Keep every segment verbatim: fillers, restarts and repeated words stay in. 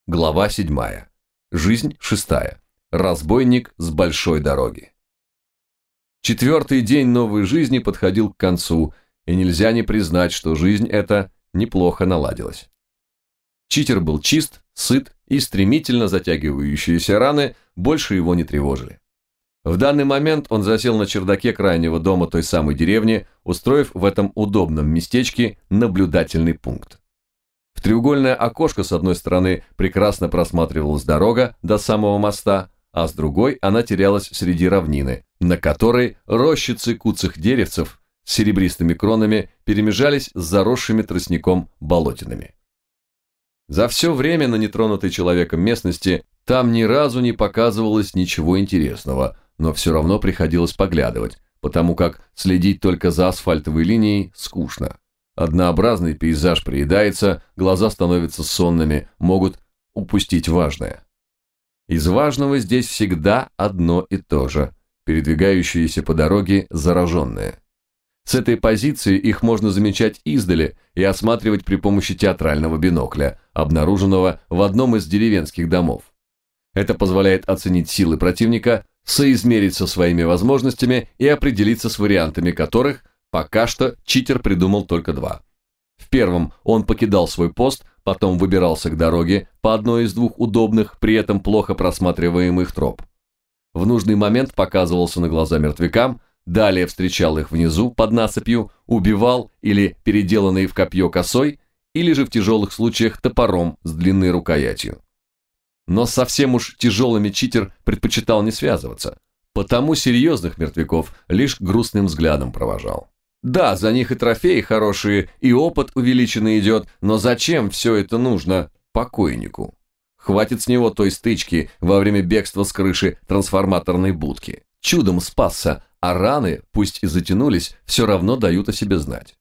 Глава седьмая. Жизнь шестая. Разбойник с большой дороги. Четвертый день новой жизни подходил к концу, и нельзя не признать, что жизнь эта неплохо наладилась. Читер был чист, сыт, и стремительно затягивающиеся раны больше его не тревожили. В данный момент он засел на чердаке крайнего дома той самой деревни, устроив в этом удобном местечке наблюдательный пункт. В треугольное окошко с одной стороны прекрасно просматривалась дорога до самого моста, а с другой она терялась среди равнины, на которой рощицы куцых деревцев с серебристыми кронами перемежались с заросшими тростником болотинами. За все время на нетронутой человеком местности там ни разу не показывалось ничего интересного, но все равно приходилось поглядывать, потому как следить только за асфальтовой линией скучно. Однообразный пейзаж приедается, глаза становятся сонными, могут упустить важное. Из важного здесь всегда одно и то же – передвигающиеся по дороге зараженные. С этой позиции их можно замечать издали и осматривать при помощи театрального бинокля, обнаруженного в одном из деревенских домов. Это позволяет оценить силы противника, соизмерить со своими возможностями и определиться с вариантами которых пока что читер придумал только два. В первом он покидал свой пост, потом выбирался к дороге по одной из двух удобных, при этом плохо просматриваемых троп. В нужный момент показывался на глаза мертвякам, далее встречал их внизу под насыпью, убивал или переделанный в копье косой, или же в тяжелых случаях топором с длинной рукоятью. Но с совсем уж тяжелыми читер предпочитал не связываться, потому серьезных мертвяков лишь грустным взглядом провожал. Да, за них и трофеи хорошие, и опыт увеличенный идет, но зачем все это нужно покойнику? Хватит с него той стычки во время бегства с крыши трансформаторной будки. Чудом спасся, а раны, пусть и затянулись, все равно дают о себе знать.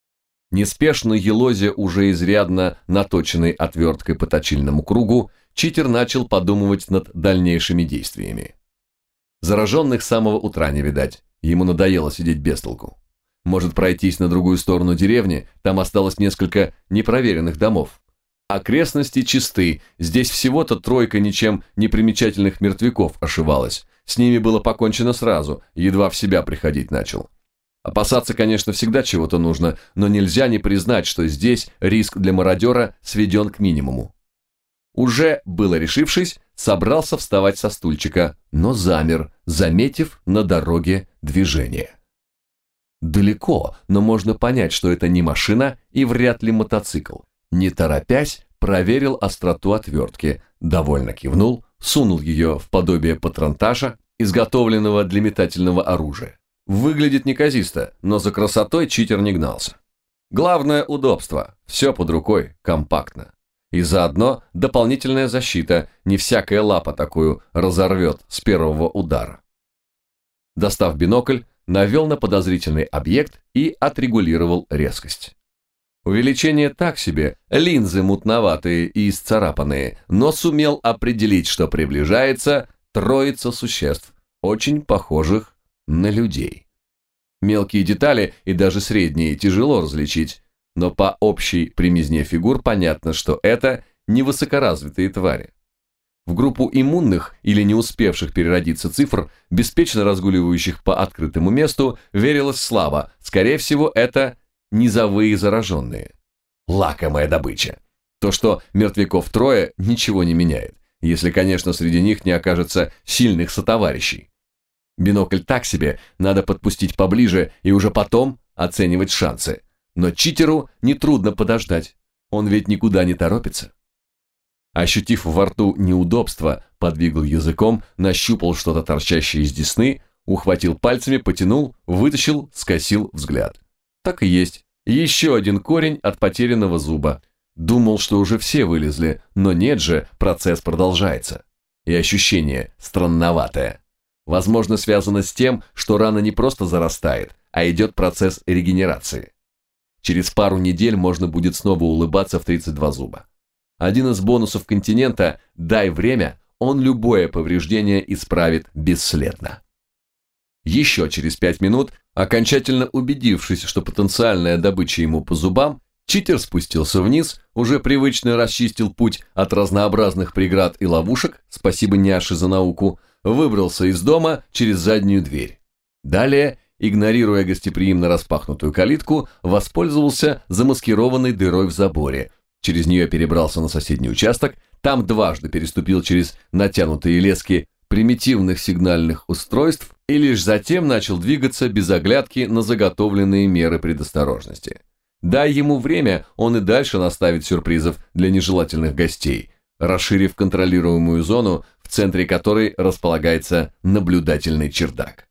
Неспешно елозя уже изрядно наточенной отверткой по точильному кругу, читер начал подумывать над дальнейшими действиями. Зараженных с самого утра не видать, ему надоело сидеть без толку. Может пройтись на другую сторону деревни, там осталось несколько непроверенных домов. Окрестности чисты, здесь всего-то тройка ничем не примечательных мертвяков ошивалась. С ними было покончено сразу, едва в себя приходить начал. Опасаться, конечно, всегда чего-то нужно, но нельзя не признать, что здесь риск для мародера сведен к минимуму. Уже, было решившись, собрался вставать со стульчика, но замер, заметив на дороге движение. Далеко, но можно понять, что это не машина и вряд ли мотоцикл. Не торопясь, проверил остроту отвертки, довольно кивнул, сунул ее в подобие патронташа, изготовленного для метательного оружия. Выглядит неказисто, но за красотой читер не гнался. Главное – удобство, все под рукой, компактно. И заодно дополнительная защита, не всякая лапа такую разорвет с первого удара. Достав бинокль, навел на подозрительный объект и отрегулировал резкость. Увеличение так себе, линзы мутноватые и исцарапанные, но сумел определить, что приближается троица существ, очень похожих на людей. Мелкие детали и даже средние тяжело различить, но по общей примизне фигур понятно, что это не высокоразвитые твари. В группу иммунных или не успевших переродиться цифр, беспечно разгуливающих по открытому месту, верилось слабо, скорее всего, это низовые зараженные. Лакомая добыча. То, что мертвяков трое, ничего не меняет, если, конечно, среди них не окажется сильных сотоварищей. Бинокль так себе, надо подпустить поближе и уже потом оценивать шансы. Но читеру нетрудно подождать, он ведь никуда не торопится. Ощутив во рту неудобство, подвигал языком, нащупал что-то торчащее из десны, ухватил пальцами, потянул, вытащил, скосил взгляд. Так и есть. Еще один корень от потерянного зуба. Думал, что уже все вылезли, но нет же, процесс продолжается. И ощущение странноватое. Возможно, связано с тем, что рана не просто зарастает, а идет процесс регенерации. Через пару недель можно будет снова улыбаться в тридцать два зуба. Один из бонусов континента «дай время», он любое повреждение исправит бесследно. Еще через пять минут, окончательно убедившись, что потенциальная добыча ему по зубам, Читер спустился вниз, уже привычно расчистил путь от разнообразных преград и ловушек, спасибо Няше за науку, выбрался из дома через заднюю дверь. Далее, игнорируя гостеприимно распахнутую калитку, воспользовался замаскированной дырой в заборе. Через нее перебрался на соседний участок, там дважды переступил через натянутые лески примитивных сигнальных устройств и лишь затем начал двигаться без оглядки на заготовленные меры предосторожности. Дай ему время, он и дальше наставит сюрпризов для нежелательных гостей, расширив контролируемую зону, в центре которой располагается наблюдательный чердак.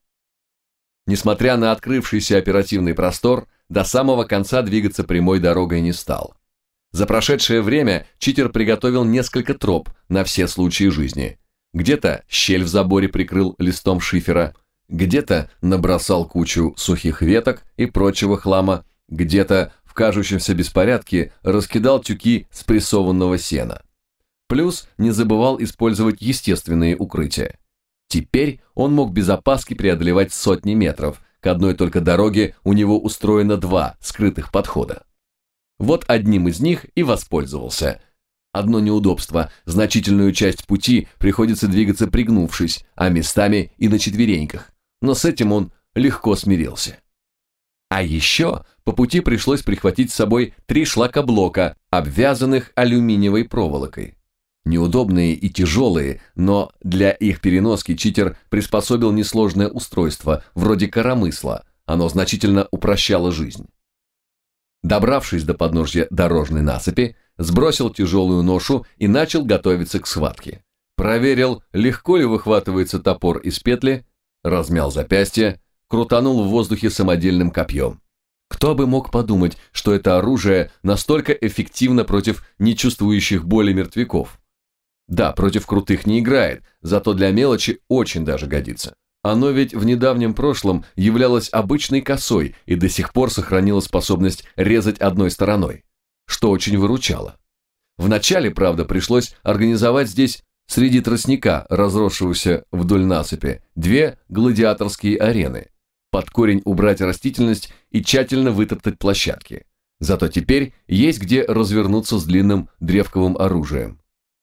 Несмотря на открывшийся оперативный простор, до самого конца двигаться прямой дорогой не стал. За прошедшее время читер приготовил несколько троп на все случаи жизни. Где-то щель в заборе прикрыл листом шифера, где-то набросал кучу сухих веток и прочего хлама, где-то в кажущемся беспорядке раскидал тюки спрессованного сена. Плюс не забывал использовать естественные укрытия. Теперь он мог без опаски преодолевать сотни метров, к одной только дороге у него устроено два скрытых подхода. Вот одним из них и воспользовался. Одно неудобство – значительную часть пути приходится двигаться пригнувшись, а местами и на четвереньках, но с этим он легко смирился. А еще по пути пришлось прихватить с собой три шлакоблока, обвязанных алюминиевой проволокой. Неудобные и тяжелые, но для их переноски читер приспособил несложное устройство, вроде коромысла, оно значительно упрощало жизнь. Добравшись до подножья дорожной насыпи, сбросил тяжелую ношу и начал готовиться к схватке. Проверил, легко ли выхватывается топор из петли, размял запястье, крутанул в воздухе самодельным копьем. Кто бы мог подумать, что это оружие настолько эффективно против нечувствующих боли мертвяков? Да, против крутых не играет, зато для мелочи очень даже годится. Оно ведь в недавнем прошлом являлось обычной косой и до сих пор сохранило способность резать одной стороной, что очень выручало. Вначале, правда, пришлось организовать здесь, среди тростника, разросшегося вдоль насыпи, две гладиаторские арены, под корень убрать растительность и тщательно вытоптать площадки. Зато теперь есть где развернуться с длинным древковым оружием.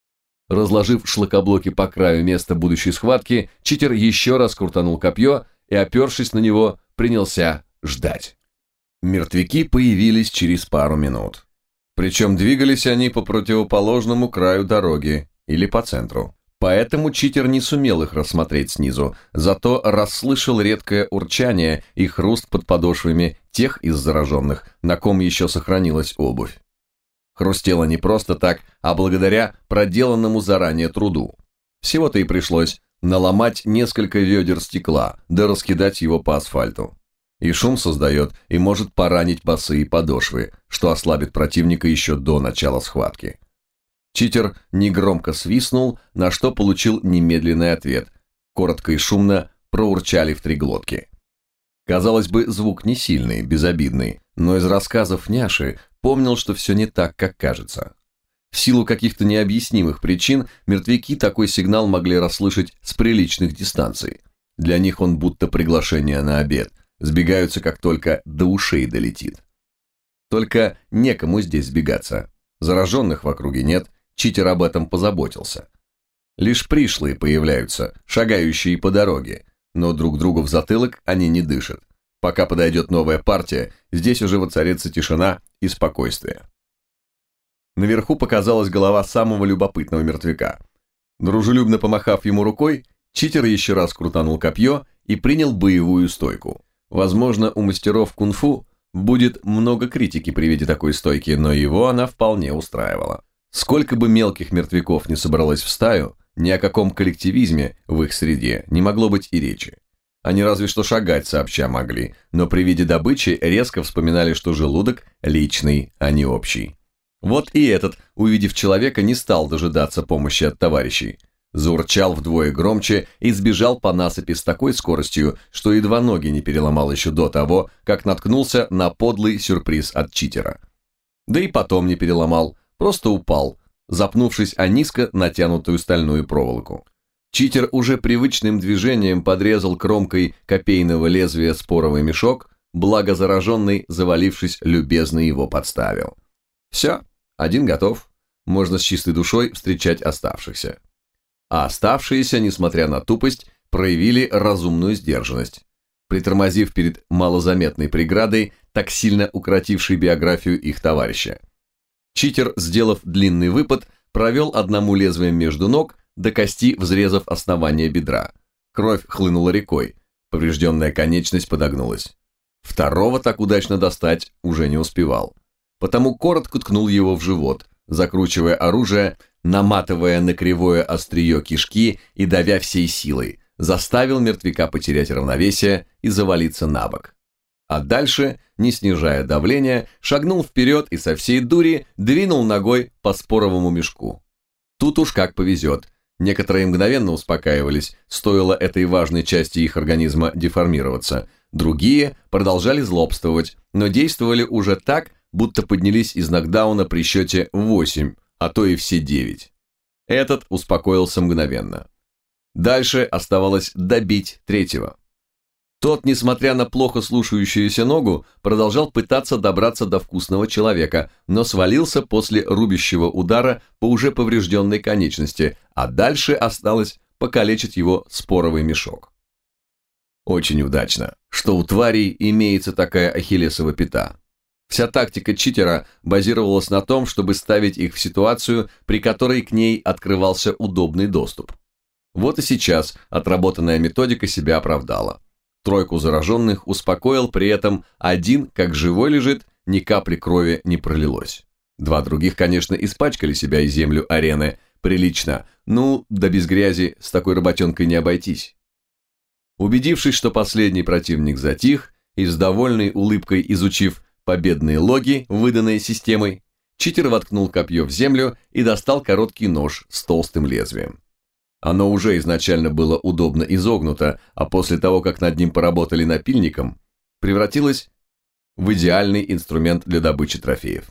Разложив шлакоблоки по краю места будущей схватки, читер еще раз крутанул копье и, опершись на него, принялся ждать. Мертвяки появились через пару минут. Причем двигались они по противоположному краю дороги или по центру. Поэтому читер не сумел их рассмотреть снизу, зато расслышал редкое урчание и хруст под подошвами тех из зараженных, на ком еще сохранилась обувь. Хрустело не просто так, а благодаря проделанному заранее труду. Всего-то и пришлось наломать несколько ведер стекла, да раскидать его по асфальту. И шум создает, и может поранить босые подошвы, что ослабит противника еще до начала схватки. Читер негромко свистнул, на что получил немедленный ответ. Коротко и шумно проурчали в три глотки. Казалось бы, звук не сильный, безобидный, но из рассказов Няши помнил, что все не так, как кажется. В силу каких-то необъяснимых причин мертвяки такой сигнал могли расслышать с приличных дистанций. Для них он будто приглашение на обед, сбегаются, как только до ушей долетит. Только некому здесь сбегаться. Зараженных в округе нет, читер об этом позаботился. Лишь пришлые появляются, шагающие по дороге, но друг другу в затылок они не дышат. Пока подойдет новая партия, здесь уже воцарится тишина и спокойствие. Наверху показалась голова самого любопытного мертвяка. Дружелюбно помахав ему рукой, читер еще раз крутанул копье и принял боевую стойку. Возможно, у мастеров кунг-фу будет много критики при виде такой стойки, но его она вполне устраивала. Сколько бы мелких мертвяков не собралось в стаю, ни о каком коллективизме в их среде не могло быть и речи. Они разве что шагать сообща могли, но при виде добычи резко вспоминали, что желудок личный, а не общий. Вот и этот, увидев человека, не стал дожидаться помощи от товарищей. Заурчал вдвое громче и сбежал по насыпи с такой скоростью, что едва ноги не переломал еще до того, как наткнулся на подлый сюрприз от читера. Да и потом не переломал, просто упал, запнувшись о низко натянутую стальную проволоку. Читер уже привычным движением подрезал кромкой копейного лезвия споровый мешок, благо зараженный, завалившись, любезно его подставил. Все, один готов. Можно с чистой душой встречать оставшихся. А оставшиеся, несмотря на тупость, проявили разумную сдержанность, притормозив перед малозаметной преградой, так сильно укоротившей биографию их товарища. Читер, сделав длинный выпад, провел одному лезвием между ног, до кости взрезав основание бедра. Кровь хлынула рекой, поврежденная конечность подогнулась. Второго так удачно достать уже не успевал, потому коротко ткнул его в живот, закручивая оружие, наматывая на кривое острие кишки и давя всей силой, заставил мертвяка потерять равновесие и завалиться на бок. А дальше, не снижая давления, шагнул вперед и со всей дури двинул ногой по споровому мешку. Тут уж как повезет. Некоторые мгновенно успокаивались, стоило этой важной части их организма деформироваться. Другие продолжали злобствовать, но действовали уже так, будто поднялись из нокдауна при счете восемь, а то и все девять. Этот успокоился мгновенно. Дальше оставалось добить третьего. Тот, несмотря на плохо слушающуюся ногу, продолжал пытаться добраться до вкусного человека, но свалился после рубящего удара по уже поврежденной конечности, а дальше осталось покалечить его споровый мешок. Очень удачно, что у тварей имеется такая ахиллесова пята. Вся тактика читера базировалась на том, чтобы ставить их в ситуацию, при которой к ней открывался удобный доступ. Вот и сейчас отработанная методика себя оправдала. Тройку зараженных успокоил, при этом один, как живой лежит, ни капли крови не пролилось. Два других, конечно, испачкали себя и землю арены, прилично, ну, да без грязи с такой работенкой не обойтись. Убедившись, что последний противник затих, и с довольной улыбкой изучив победные логи, выданные системой, читер воткнул копье в землю и достал короткий нож с толстым лезвием. Оно уже изначально было удобно изогнуто, а после того, как над ним поработали напильником, превратилось в идеальный инструмент для добычи трофеев.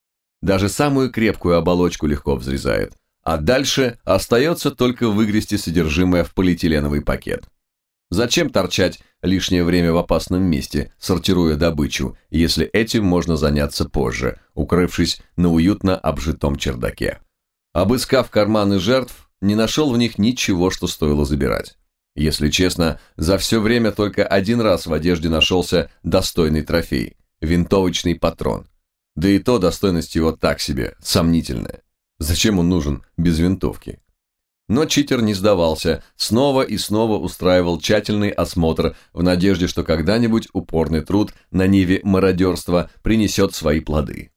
Даже самую крепкую оболочку легко взрезает, а дальше остается только выгрести содержимое в полиэтиленовый пакет. Зачем торчать лишнее время в опасном месте, сортируя добычу, если этим можно заняться позже, укрывшись на уютно обжитом чердаке? Обыскав карманы жертв, не нашел в них ничего, что стоило забирать. Если честно, за все время только один раз в одежде нашелся достойный трофей – винтовочный патрон. Да и то достойность его так себе, сомнительная. Зачем он нужен без винтовки? Но читер не сдавался, снова и снова устраивал тщательный осмотр в надежде, что когда-нибудь упорный труд на ниве мародерства принесет свои плоды.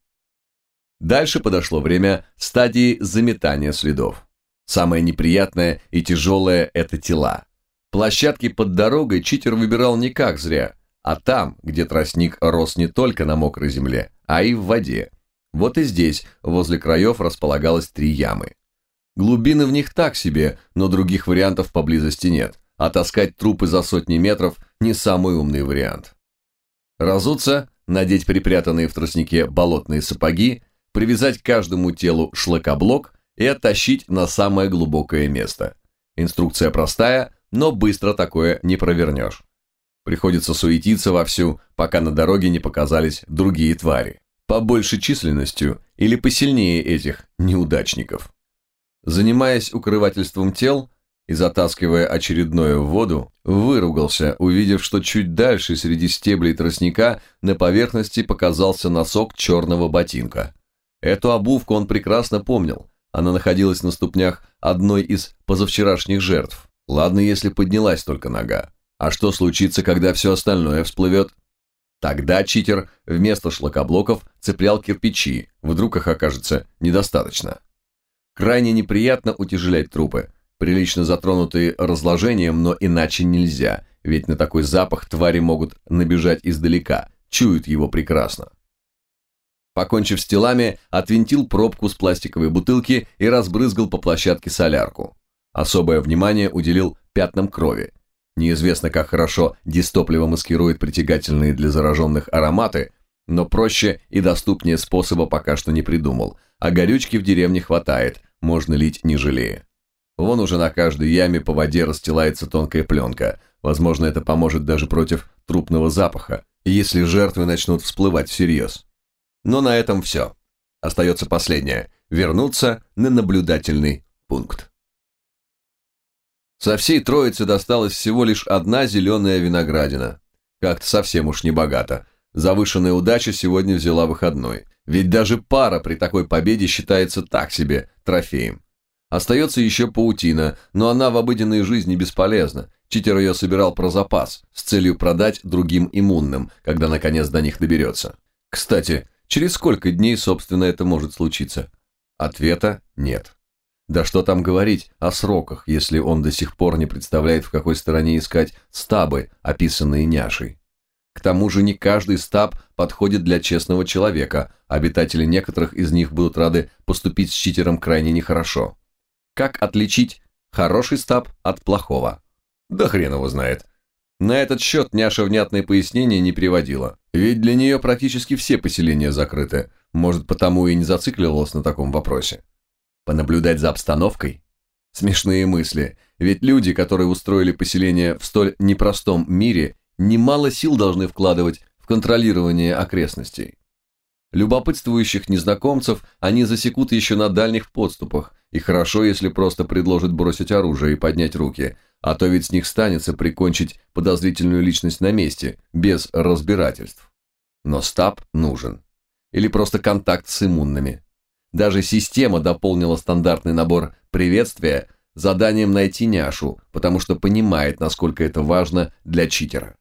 Дальше подошло время стадии заметания следов. Самое неприятное и тяжелое – это тела. Площадки под дорогой читер выбирал не как зря, а там, где тростник рос не только на мокрой земле, а и в воде. Вот и здесь, возле краев, располагалось три ямы. Глубины в них так себе, но других вариантов поблизости нет, а таскать трупы за сотни метров – не самый умный вариант. Разуться, надеть припрятанные в тростнике болотные сапоги, привязать к каждому телу шлакоблок и оттащить на самое глубокое место. Инструкция простая, но быстро такое не провернешь. Приходится суетиться вовсю, пока на дороге не показались другие твари, побольше численностью или посильнее этих неудачников. Занимаясь укрывательством тел и затаскивая очередное в воду, выругался, увидев, что чуть дальше среди стеблей тростника на поверхности показался носок черного ботинка. Эту обувку он прекрасно помнил. Она находилась на ступнях одной из позавчерашних жертв. Ладно, если поднялась только нога. А что случится, когда все остальное всплывет? Тогда читер вместо шлакоблоков цеплял кирпичи, вдруг их окажется недостаточно. Крайне неприятно утяжелять трупы, прилично затронутые разложением, но иначе нельзя, ведь на такой запах твари могут набежать издалека, чуют его прекрасно. Покончив с телами, отвинтил пробку с пластиковой бутылки и разбрызгал по площадке солярку. Особое внимание уделил пятнам крови. Неизвестно, как хорошо дистопливо маскирует притягательные для зараженных ароматы, но проще и доступнее способа пока что не придумал, а горючки в деревне хватает, можно лить не жалея. Вон уже на каждой яме по воде расстилается тонкая пленка, возможно, это поможет даже против трупного запаха, если жертвы начнут всплывать всерьез. Но на этом все. Остается последнее – вернуться на наблюдательный пункт. Со всей троицы досталась всего лишь одна зеленая виноградина. Как-то совсем уж небогато. Завышенная удача сегодня взяла выходной. Ведь даже пара при такой победе считается так себе трофеем. Остается еще паутина, но она в обыденной жизни бесполезна. Читер ее собирал про запас, с целью продать другим иммунным, когда наконец до них доберется. Кстати, через сколько дней, собственно, это может случиться? Ответа нет. Да что там говорить о сроках, если он до сих пор не представляет, в какой стороне искать стабы, описанные няшей. К тому же не каждый стаб подходит для честного человека, обитатели некоторых из них будут рады поступить с читером крайне нехорошо. Как отличить хороший стаб от плохого? Да хрен его знает. На этот счет няша внятные пояснения не приводила, ведь для нее практически все поселения закрыты, может, потому и не зацикливалась на таком вопросе. Понаблюдать за обстановкой? Смешные мысли, ведь люди, которые устроили поселение в столь непростом мире, немало сил должны вкладывать в контролирование окрестностей. Любопытствующих незнакомцев они засекут еще на дальних подступах, и хорошо, если просто предложат бросить оружие и поднять руки, а то ведь с них станется прикончить подозрительную личность на месте, без разбирательств. Но стаб нужен. Или просто контакт с иммунными. Даже система дополнила стандартный набор приветствия заданием найти няшу, потому что понимает, насколько это важно для читера.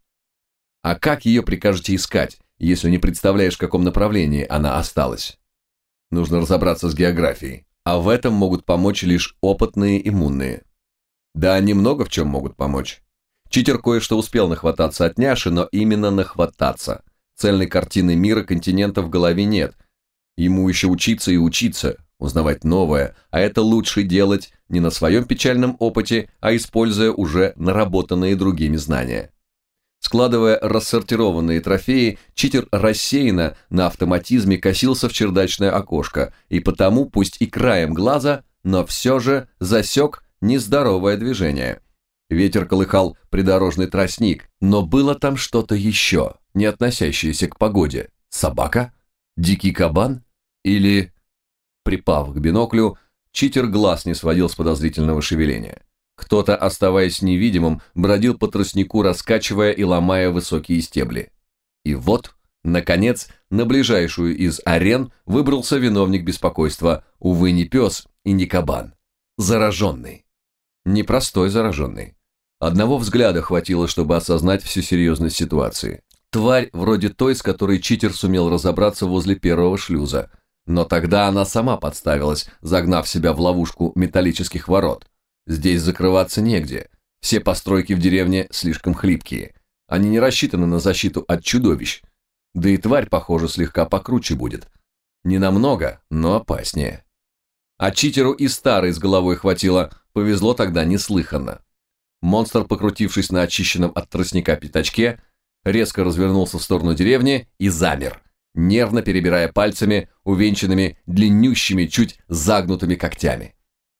А как ее прикажете искать, если не представляешь, в каком направлении она осталась? Нужно разобраться с географией, а в этом могут помочь лишь опытные иммунные. Да, они много в чем могут помочь. Читер кое-что успел нахвататься от няши, но именно нахвататься. Цельной картины мира континента в голове нет. Ему еще учиться и учиться, узнавать новое, а это лучше делать не на своем печальном опыте, а используя уже наработанные другими знания. Складывая рассортированные трофеи, читер рассеянно на автоматизме косился в чердачное окошко, и потому, пусть и краем глаза, но все же засек нездоровое движение. Ветер колыхал придорожный тростник, но было там что-то еще, не относящееся к погоде. Собака? Дикий кабан? Или... Припав к биноклю, читер глаз не сводил с подозрительного шевеления. Кто-то, оставаясь невидимым, бродил по тростнику, раскачивая и ломая высокие стебли. И вот, наконец, на ближайшую из арен выбрался виновник беспокойства, увы, не пес и не кабан. Зараженный. Непростой зараженный. Одного взгляда хватило, чтобы осознать всю серьезность ситуации. Тварь вроде той, с которой читер сумел разобраться возле первого шлюза. Но тогда она сама подставилась, загнав себя в ловушку металлических ворот. Здесь закрываться негде. Все постройки в деревне слишком хлипкие. Они не рассчитаны на защиту от чудовищ. Да и тварь, похоже, слегка покруче будет. Не намного, но опаснее. А читеру и старой с головой хватило, повезло тогда неслыханно. Монстр, покрутившись на очищенном от тростника пятачке, резко развернулся в сторону деревни и замер, нервно перебирая пальцами, увенчанными длиннющими, чуть загнутыми когтями.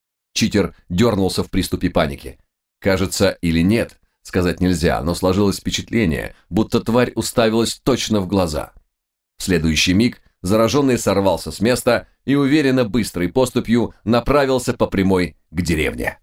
Читер дернулся в приступе паники. Кажется, или нет, сказать нельзя, но сложилось впечатление, будто тварь уставилась точно в глаза. В следующий миг зараженный сорвался с места и уверенно быстрой поступью направился по прямой к деревне.